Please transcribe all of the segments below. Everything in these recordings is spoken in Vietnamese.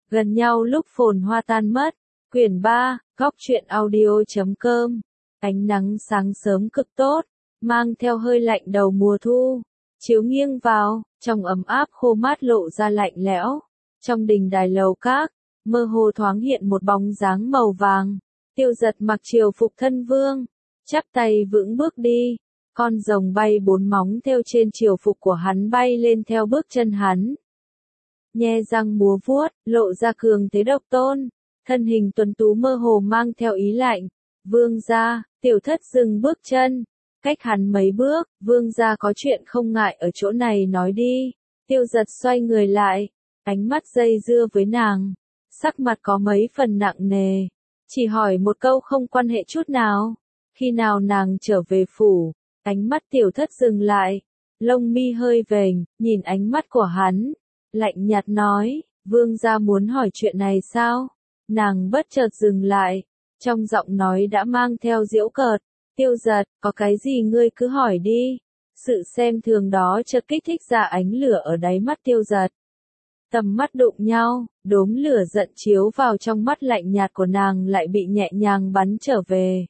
Gần nhau lúc phồn hoa tan mất. Quyển 3, góc truyện audio.com. Ánh nắng sáng sớm cực tốt, mang theo hơi lạnh đầu mùa thu, chiếu nghiêng vào, trong ấm áp khô mát lộ ra lạnh lẽo. Trong đình đài lầu các, mơ hồ thoáng hiện một bóng dáng màu vàng. Tiêu Dật mặc triều phục thân vương, chắp tay vững bước đi. Con rồng bay bốn móng theo trên triều phục của hắn bay lên theo bước chân hắn. Nhe răng múa vuốt, lộ ra cường thế độc tôn. Thân hình tuấn tú mơ hồ mang theo ý lạnh. Vương gia, Tiểu Thất dừng bước chân. Cách hắn mấy bước, vương gia có chuyện không ngại ở chỗ này nói đi. Tiêu Dật xoay người lại, ánh mắt dây dưa với nàng. Sắc mặt có mấy phần nặng nề. Chỉ hỏi một câu không quan hệ chút nào. Khi nào nàng trở về phủ, ánh mắt Tiểu Thất dừng lại. Lông mi hơi vểnh, nhìn ánh mắt của hắn. Lạnh nhạt nói, vương gia muốn hỏi chuyện này sao? Nàng bất chợt dừng lại. Trong giọng nói đã mang theo giễu cợt. Tiêu Dật, có cái gì ngươi cứ hỏi đi. Sự xem thường đó chợt kích thích ra ánh lửa ở đáy mắt Tiêu Dật. Tầm mắt đụng nhau, đốm lửa giận chiếu vào trong mắt lạnh nhạt của nàng lại bị nhẹ nhàng bắn trở về.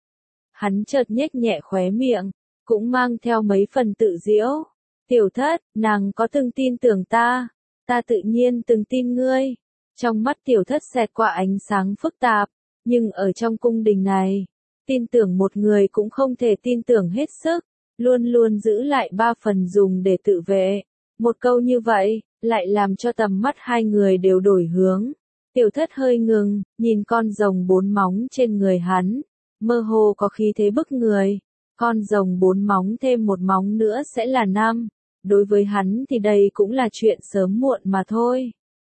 Hắn chợt nhếch nhẹ khóe miệng, cũng mang theo mấy phần tự giễu. Tiểu Thất, nàng có từng tin tưởng ta? Ta tự nhiên từng tin ngươi. Trong mắt Tiểu Thất xẹt qua ánh sáng phức tạp, nhưng ở trong cung đình này, tin tưởng một người cũng không thể tin tưởng hết sức, luôn luôn giữ lại 3 phần dùng để tự vệ. Một câu như vậy, lại làm cho tầm mắt hai người đều đổi hướng. Tiểu Thất hơi ngừng, nhìn con rồng 4 móng trên người hắn, mơ hồ có khí thế bức người. Con rồng 4 móng thêm 1 móng nữa sẽ là 5. Đối với hắn thì đây cũng là chuyện sớm muộn mà thôi.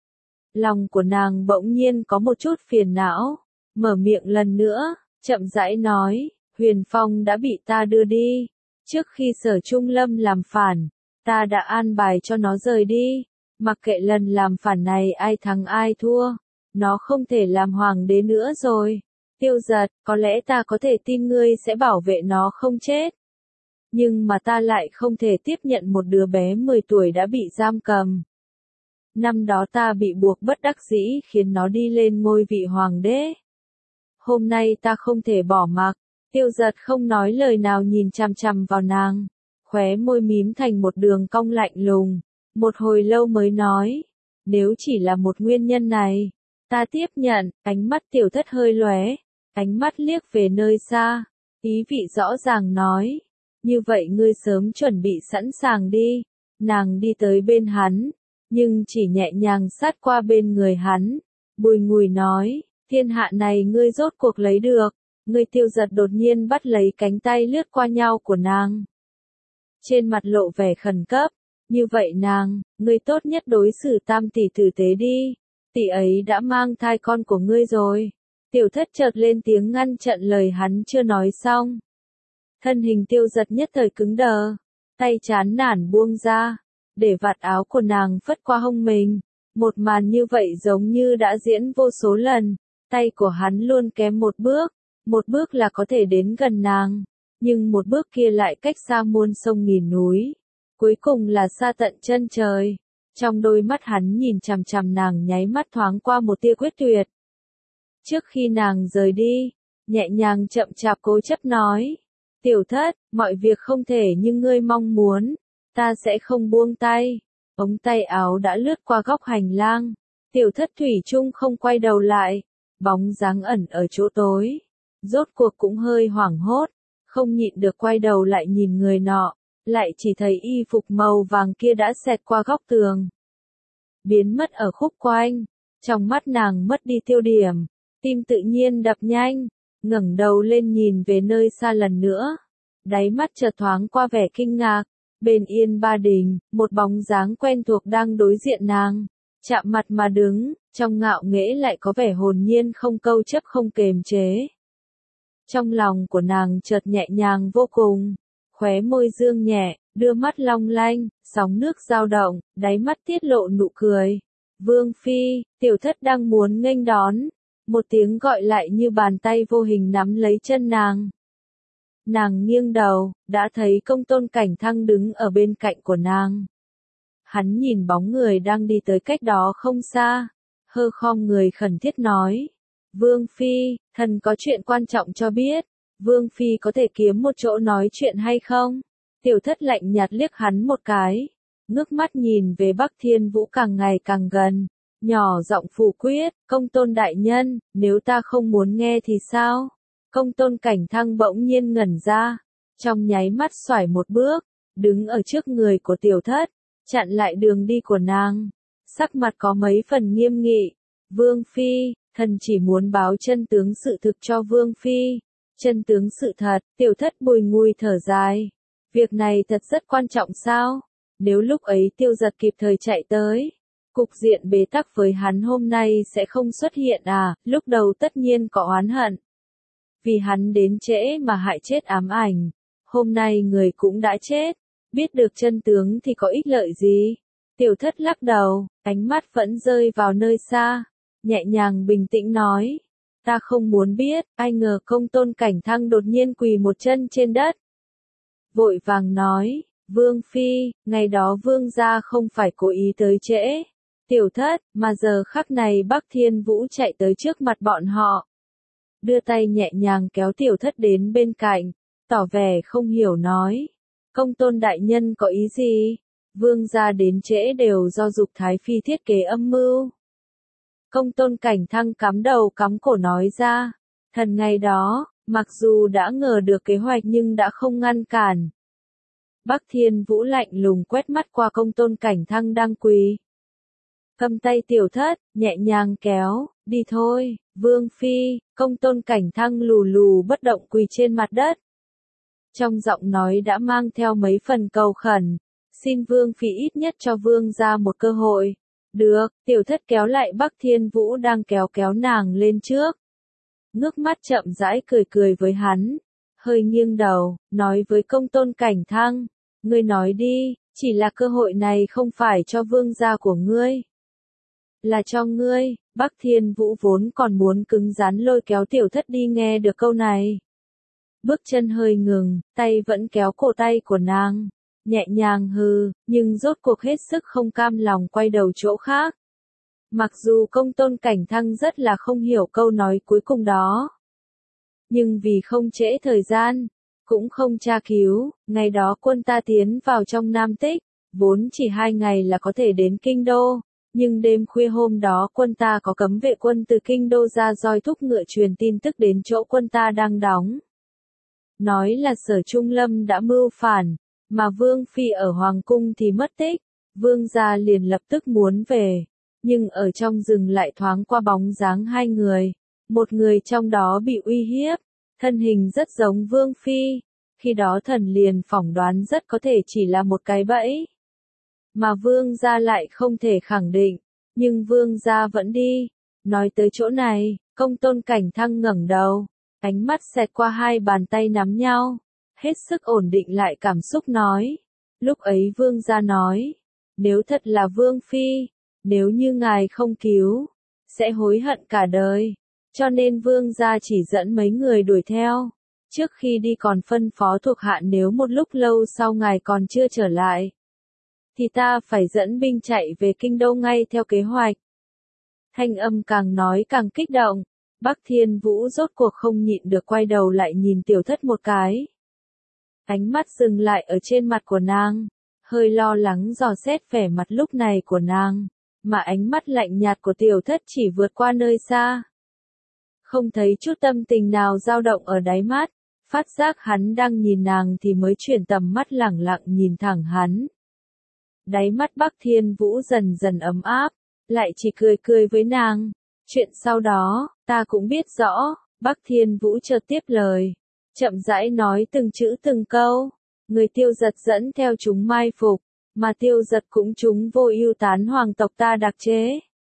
Lòng của nàng bỗng nhiên có một chút phiền não, mở miệng lần nữa, chậm rãi nói, Huyền Phong đã bị ta đưa đi. Trước khi Sở Trung Lâm làm phản, ta đã an bài cho nó rời đi. Mặc kệ lần làm phản này ai thắng ai thua, nó không thể làm hoàng đế nữa rồi. Tiêu Dật, có lẽ ta có thể tin ngươi sẽ bảo vệ nó không chết. Nhưng mà ta lại không thể tiếp nhận một đứa bé 10 tuổi đã bị giam cầm. Năm đó ta bị buộc bất đắc dĩ khiến nó đi lên ngôi vị hoàng đế. Hôm nay ta không thể bỏ mặc. Tiêu Dật không nói lời nào nhìn chằm chằm vào nàng. Khóe môi mím thành một đường cong lạnh lùng. Một hồi lâu mới nói. Nếu chỉ là một nguyên nhân này, ta tiếp nhận. Ánh mắt Tiểu Thất hơi lóe. Ánh mắt liếc về nơi xa. Ý vị rõ ràng nói. Như vậy ngươi sớm chuẩn bị sẵn sàng đi. Nàng đi tới bên hắn, nhưng chỉ nhẹ nhàng sát qua bên người hắn. Bùi ngùi nói, thiên hạ này ngươi rốt cuộc lấy được. Ngươi Tiêu Dật đột nhiên bắt lấy cánh tay lướt qua nhau của nàng. Trên mặt lộ vẻ khẩn cấp. Như vậy nàng, ngươi tốt nhất đối xử Tam tỷ tử tế đi. Tỷ ấy đã mang thai con của ngươi rồi. Tiểu Thất chợt lên tiếng ngăn chặn lời hắn chưa nói xong. Thân hình Tiêu Dật nhất thời cứng đờ, tay chán nản buông ra, để vạt áo của nàng phất qua hông mình. Một màn như vậy giống như đã diễn vô số lần, tay của hắn luôn kém một bước là có thể đến gần nàng, nhưng một bước kia lại cách xa muôn sông nghìn núi, cuối cùng là xa tận chân trời. Trong đôi mắt hắn nhìn chằm chằm nàng nháy mắt thoáng qua một tia quyết tuyệt. Trước khi nàng rời đi, nhẹ nhàng chậm chạp cố chấp nói. Tiểu Thất, mọi việc không thể như ngươi mong muốn, ta sẽ không buông tay. Ống tay áo đã lướt qua góc hành lang. Tiểu Thất thủy chung không quay đầu lại, bóng dáng ẩn ở chỗ tối. Rốt cuộc cũng hơi hoảng hốt, không nhịn được quay đầu lại nhìn người nọ, lại chỉ thấy y phục màu vàng kia đã xẹt qua góc tường, biến mất ở khúc quanh. Trong mắt nàng mất đi tiêu điểm, tim tự nhiên đập nhanh. Ngẩng đầu lên nhìn về nơi xa lần nữa, đáy mắt chợt thoáng qua vẻ kinh ngạc. Bên Yên Ba Đình, một bóng dáng quen thuộc đang đối diện nàng, chạm mặt mà đứng, trong ngạo nghễ lại có vẻ hồn nhiên không câu chấp không kềm chế. Trong lòng của nàng chợt nhẹ nhàng vô cùng, khóe môi dương nhẹ, đưa mắt long lanh, sóng nước dao động, đáy mắt tiết lộ nụ cười. Vương Phi, Tiểu Thất đang muốn nghênh đón. Một tiếng gọi lại như bàn tay vô hình nắm lấy chân nàng. Nàng nghiêng đầu, đã thấy Công Tôn Cảnh Thăng đứng ở bên cạnh của nàng. Hắn nhìn bóng người đang đi tới cách đó không xa. hơ khom người khẩn thiết nói. Vương Phi, thần có chuyện quan trọng cho biết. Vương Phi có thể kiếm một chỗ nói chuyện hay không? Tiểu thất lạnh nhạt liếc hắn một cái. Ngước mắt nhìn về Bắc Thiên Vũ càng ngày càng gần. Nhỏ giọng phủ quyết, công tôn đại nhân, nếu ta không muốn nghe thì sao? Công tôn Cảnh Thăng bỗng nhiên ngẩn ra. Trong nháy mắt xoải một bước, đứng ở trước người của tiểu thất, chặn lại đường đi của nàng. Sắc mặt có mấy phần nghiêm nghị. Vương Phi, thần chỉ muốn báo chân tướng sự thực cho Vương Phi. Chân tướng sự thật, tiểu thất bùi ngùi thở dài. Việc này thật rất quan trọng sao? Nếu lúc ấy Tiêu Giật kịp thời chạy tới, cục diện bế tắc với hắn hôm nay sẽ không xuất hiện à? Lúc đầu tất nhiên có oán hận. Vì hắn đến trễ mà hại chết ám ảnh. Hôm nay người cũng đã chết. Biết được chân tướng thì có ích lợi gì? Tiểu thất lắc đầu, ánh mắt vẫn rơi vào nơi xa. Nhẹ nhàng bình tĩnh nói. Ta không muốn biết, ai ngờ công tôn Cảnh Thăng đột nhiên quỳ một chân trên đất. Vội vàng nói, Vương Phi, ngày đó Vương gia không phải cố ý tới trễ. Tiểu thất, mà giờ khắc này Bắc Thiên Vũ chạy tới trước mặt bọn họ. Đưa tay nhẹ nhàng kéo tiểu thất đến bên cạnh, tỏ vẻ không hiểu nói. Công tôn đại nhân có ý gì? Vương gia đến trễ đều do Dục Thái Phi thiết kế âm mưu. Công tôn Cảnh Thăng cắm đầu cắm cổ nói ra. Thần ngày đó, mặc dù đã ngờ được kế hoạch nhưng đã không ngăn cản. Bắc Thiên Vũ lạnh lùng quét mắt qua công tôn Cảnh Thăng đang quỳ. Cầm tay tiểu thất, nhẹ nhàng kéo, đi thôi, Vương Phi, công tôn Cảnh Thăng lù lù bất động quỳ trên mặt đất. Trong giọng nói đã mang theo mấy phần cầu khẩn, xin Vương Phi ít nhất cho Vương ra một cơ hội. Được, tiểu thất kéo lại Bắc Thiên Vũ đang kéo nàng lên trước. Ngước mắt chậm rãi cười cười với hắn, hơi nghiêng đầu, nói với công tôn Cảnh Thăng, ngươi nói đi, chỉ là cơ hội này không phải cho vương gia của ngươi. Là cho ngươi. Bắc Thiên Vũ vốn còn muốn cứng rắn lôi kéo tiểu thất đi nghe được câu này. Bước chân hơi ngừng, tay vẫn kéo cổ tay của nàng. Nhẹ nhàng hừ, nhưng rốt cuộc hết sức không cam lòng quay đầu chỗ khác. Mặc dù công tôn Cảnh Thăng rất là không hiểu câu nói cuối cùng đó. Nhưng vì không trễ thời gian, cũng không tra cứu, ngày đó quân ta tiến vào trong Nam Tích, vốn chỉ 2 ngày là có thể đến Kinh Đô. Nhưng đêm khuya hôm đó quân ta có cấm vệ quân từ Kinh Đô ra roi thúc ngựa truyền tin tức đến chỗ quân ta đang đóng. Nói là Sở Trung Lâm đã mưu phản, mà Vương Phi ở Hoàng Cung thì mất tích. Vương gia liền lập tức muốn về, nhưng ở trong rừng lại thoáng qua bóng dáng 2 người. Một người trong đó bị uy hiếp, thân hình rất giống Vương Phi. Khi đó thần liền phỏng đoán rất có thể chỉ là một cái bẫy. Mà Vương gia lại không thể khẳng định, nhưng Vương gia vẫn đi. Nói tới chỗ này, công tôn Cảnh Thăng ngẩng đầu, ánh mắt xẹt qua 2 bàn tay nắm nhau, hết sức ổn định lại cảm xúc nói. Lúc ấy Vương gia nói, nếu thật là Vương Phi, nếu như ngài không cứu, sẽ hối hận cả đời. Cho nên Vương gia chỉ dẫn mấy người đuổi theo. Trước khi đi còn phân phó thuộc hạ nếu một lúc lâu sau ngài còn chưa trở lại, thì ta phải dẫn binh chạy về Kinh Đô ngay theo kế hoạch. Thanh âm càng nói càng kích động, Bắc Thiên Vũ rốt cuộc không nhịn được quay đầu lại nhìn tiểu thất một cái. Ánh mắt dừng lại ở trên mặt của nàng, hơi lo lắng dò xét vẻ mặt lúc này của nàng, mà ánh mắt lạnh nhạt của tiểu thất chỉ vượt qua nơi xa. Không thấy chút tâm tình nào dao động ở đáy mắt, phát giác hắn đang nhìn nàng thì mới chuyển tầm mắt lẳng lặng nhìn thẳng hắn. Đáy mắt Bắc Thiên Vũ dần dần ấm áp, lại chỉ cười cười với nàng. Chuyện sau đó, ta cũng biết rõ. Bắc Thiên Vũ chợt tiếp lời, chậm rãi nói từng chữ từng câu. Người Tiêu Giật dẫn theo chúng mai phục, mà Tiêu Giật cũng chúng Vô Ưu Tán hoàng tộc ta đặc chế.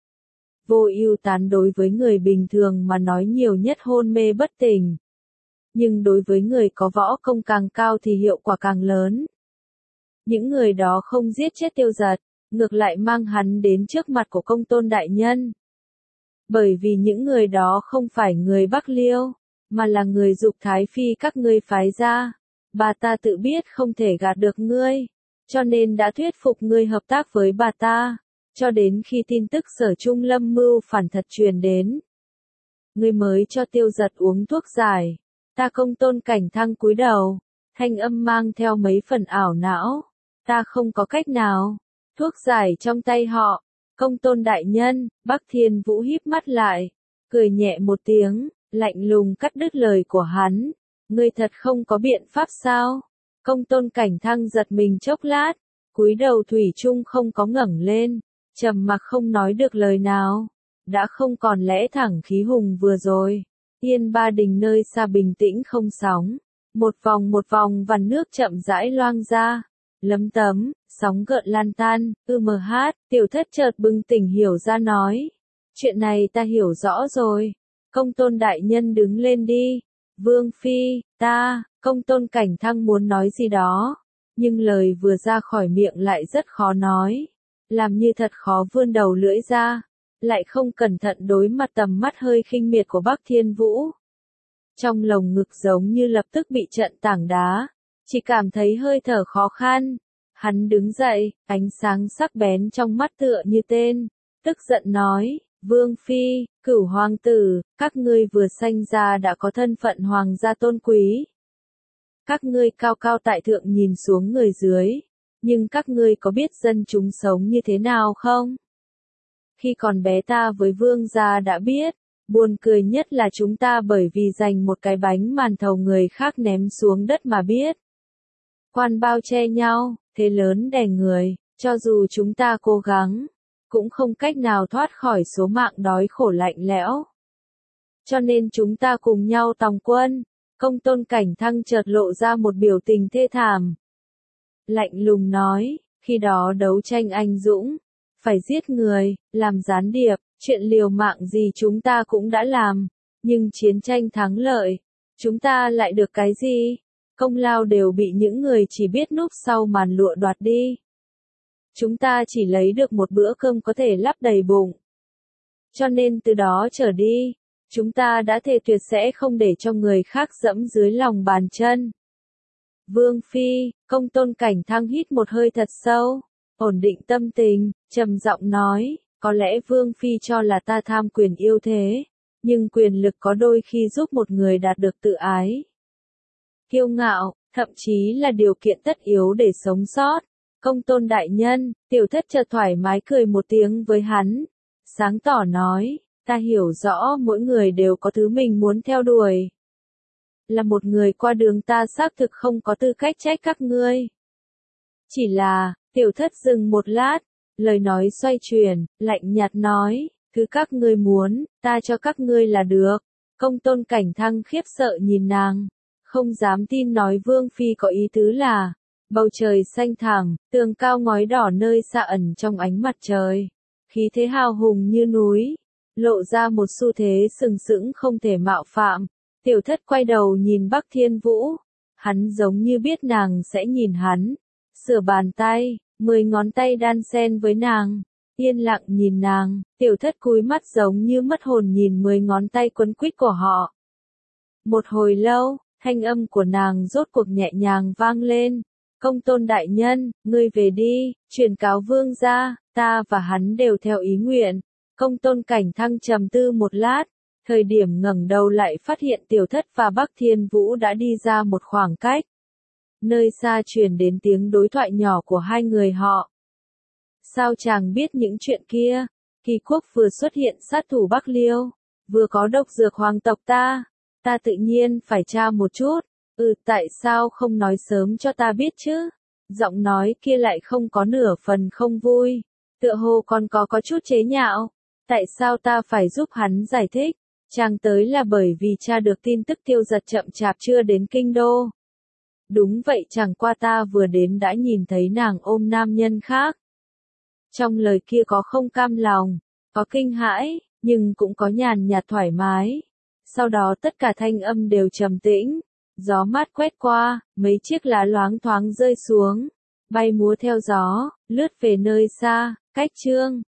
Vô Ưu Tán đối với người bình thường mà nói nhiều nhất hôn mê bất tỉnh, nhưng đối với người có võ công càng cao thì hiệu quả càng lớn. Những người đó không giết chết Tiêu Giật, ngược lại mang hắn đến trước mặt của công tôn đại nhân. Bởi vì những người đó không phải người Bắc Liêu, mà là người Dục Thái Phi các ngươi phái ra. Bà ta tự biết không thể gạt được ngươi, cho nên đã thuyết phục ngươi hợp tác với bà ta. cho đến khi tin tức Sở Trung lâm mưu phản thật truyền đến. Ngươi mới cho Tiêu Giật uống thuốc giải. Ta Công Tôn Cảnh Thăng cúi đầu, thanh âm mang theo mấy phần ảo não. Ta không có cách nào. Thuốc giải trong tay họ. Công Tôn đại nhân, Bắc Thiên Vũ híp mắt lại, cười nhẹ một tiếng, lạnh lùng cắt đứt lời của hắn. Ngươi thật không có biện pháp sao? Công Tôn Cảnh Thăng giật mình chốc lát, cúi đầu thủy chung không có ngẩng lên, trầm mặc không nói được lời nào. Đã không còn lẽ thẳng khí hùng vừa rồi. Yên Ba Đình nơi xa bình tĩnh không sóng, một vòng vằn nước chậm rãi loang ra, lấm tấm, sóng gợn lan tan. Tiểu Thất chợt bừng tỉnh hiểu ra nói, chuyện này ta hiểu rõ rồi. Công Tôn đại nhân đứng lên đi. Vương phi, Công Tôn Cảnh Thăng muốn nói gì đó, nhưng lời vừa ra khỏi miệng lại rất khó nói, làm như thật khó vươn đầu lưỡi ra, lại không cẩn thận đối mặt tầm mắt hơi khinh miệt của Bắc Thiên Vũ. Trong lồng ngực giống như lập tức bị trận tảng đá, chỉ cảm thấy hơi thở khó khăn. Hắn đứng dậy, ánh sáng sắc bén trong mắt tựa như tên, tức giận nói, Vương phi, Cửu hoàng tử, các ngươi vừa sanh ra đã có thân phận hoàng gia tôn quý. Các ngươi cao cao tại thượng nhìn xuống người dưới, nhưng các ngươi có biết dân chúng sống như thế nào không? Khi còn bé ta với vương gia đã biết, buồn cười nhất là chúng ta bởi vì giành một cái bánh màn thầu người khác ném xuống đất mà biết. Quan bao che nhau, thế lớn đè người, cho dù chúng ta cố gắng, cũng không cách nào thoát khỏi số mạng đói khổ lạnh lẽo. Cho nên chúng ta cùng nhau tòng quân. Công Tôn Cảnh Thăng chợt lộ ra một biểu tình thê thảm. Lạnh lùng nói, khi đó đấu tranh anh dũng, phải giết người, làm gián điệp, chuyện liều mạng gì chúng ta cũng đã làm, nhưng chiến tranh thắng lợi, chúng ta lại được cái gì? Công lao đều bị những người chỉ biết núp sau màn lụa đoạt đi. Chúng ta chỉ lấy được một bữa cơm có thể lấp đầy bụng. Cho nên từ đó trở đi, chúng ta đã thề tuyệt sẽ không để cho người khác dẫm dưới lòng bàn chân. Vương phi, Công Tôn Cảnh Thăng hít một hơi thật sâu, ổn định tâm tình, trầm giọng nói, có lẽ Vương phi cho là ta tham quyền yêu thế, nhưng quyền lực có đôi khi giúp một người đạt được tự ái. Kiêu ngạo, thậm chí là điều kiện tất yếu để sống sót. Công Tôn đại nhân, Tiểu Thất chợt thoải mái cười một tiếng với hắn, sáng tỏ nói, ta hiểu rõ mỗi người đều có thứ mình muốn theo đuổi. Là một người qua đường ta xác thực không có tư cách trách các ngươi. Chỉ là, Tiểu Thất dừng một lát, lời nói xoay chuyển, lạnh nhạt nói, thứ các ngươi muốn, ta cho các ngươi là được. Công Tôn Cảnh Thăng khiếp sợ nhìn nàng, không dám tin nói Vương phi có ý tứ là, bầu trời xanh thẳm, tường cao ngói đỏ nơi xa ẩn trong ánh mặt trời, khí thế hào hùng như núi, lộ ra một xu thế sừng sững không thể mạo phạm. Tiểu Thất quay đầu nhìn Bắc Thiên Vũ, hắn giống như biết nàng sẽ nhìn hắn, sửa bàn tay, 10 ngón tay đan xen với nàng, yên lặng nhìn nàng. Tiểu Thất cúi mắt giống như mất hồn nhìn 10 ngón tay quấn quýt của họ. Một hồi lâu, thanh âm của nàng rốt cuộc nhẹ nhàng vang lên, Công Tôn đại nhân, ngươi về đi, truyền cáo vương gia, ta và hắn đều theo ý nguyện. Công Tôn Cảnh Thăng trầm tư một lát, thời điểm ngẩng đầu lại phát hiện Tiểu Thất và Bắc Thiên Vũ đã đi ra một khoảng cách. Nơi xa truyền đến tiếng đối thoại nhỏ của hai người họ. Sao chàng biết những chuyện kia? Kỳ Quốc vừa xuất hiện sát thủ Bắc Liêu, vừa có độc dược hoàng tộc ta tự nhiên phải tra một chút. Tại sao không nói sớm cho ta biết chứ? Giọng nói kia lại không có nửa phần không vui, tựa hồ còn có chút chế nhạo. Tại sao ta phải giúp hắn giải thích? Chàng tới là bởi vì cha được tin tức Tiêu Giật chậm chạp chưa đến kinh đô. Đúng vậy, chẳng qua ta vừa đến đã nhìn thấy nàng ôm nam nhân khác. Trong lời kia có không cam lòng, có kinh hãi, nhưng cũng có nhàn nhạt thoải mái. Sau đó tất cả thanh âm đều trầm tĩnh, gió mát quét qua, mấy chiếc lá loáng thoáng rơi xuống, bay múa theo gió, lướt về nơi xa. Cách chương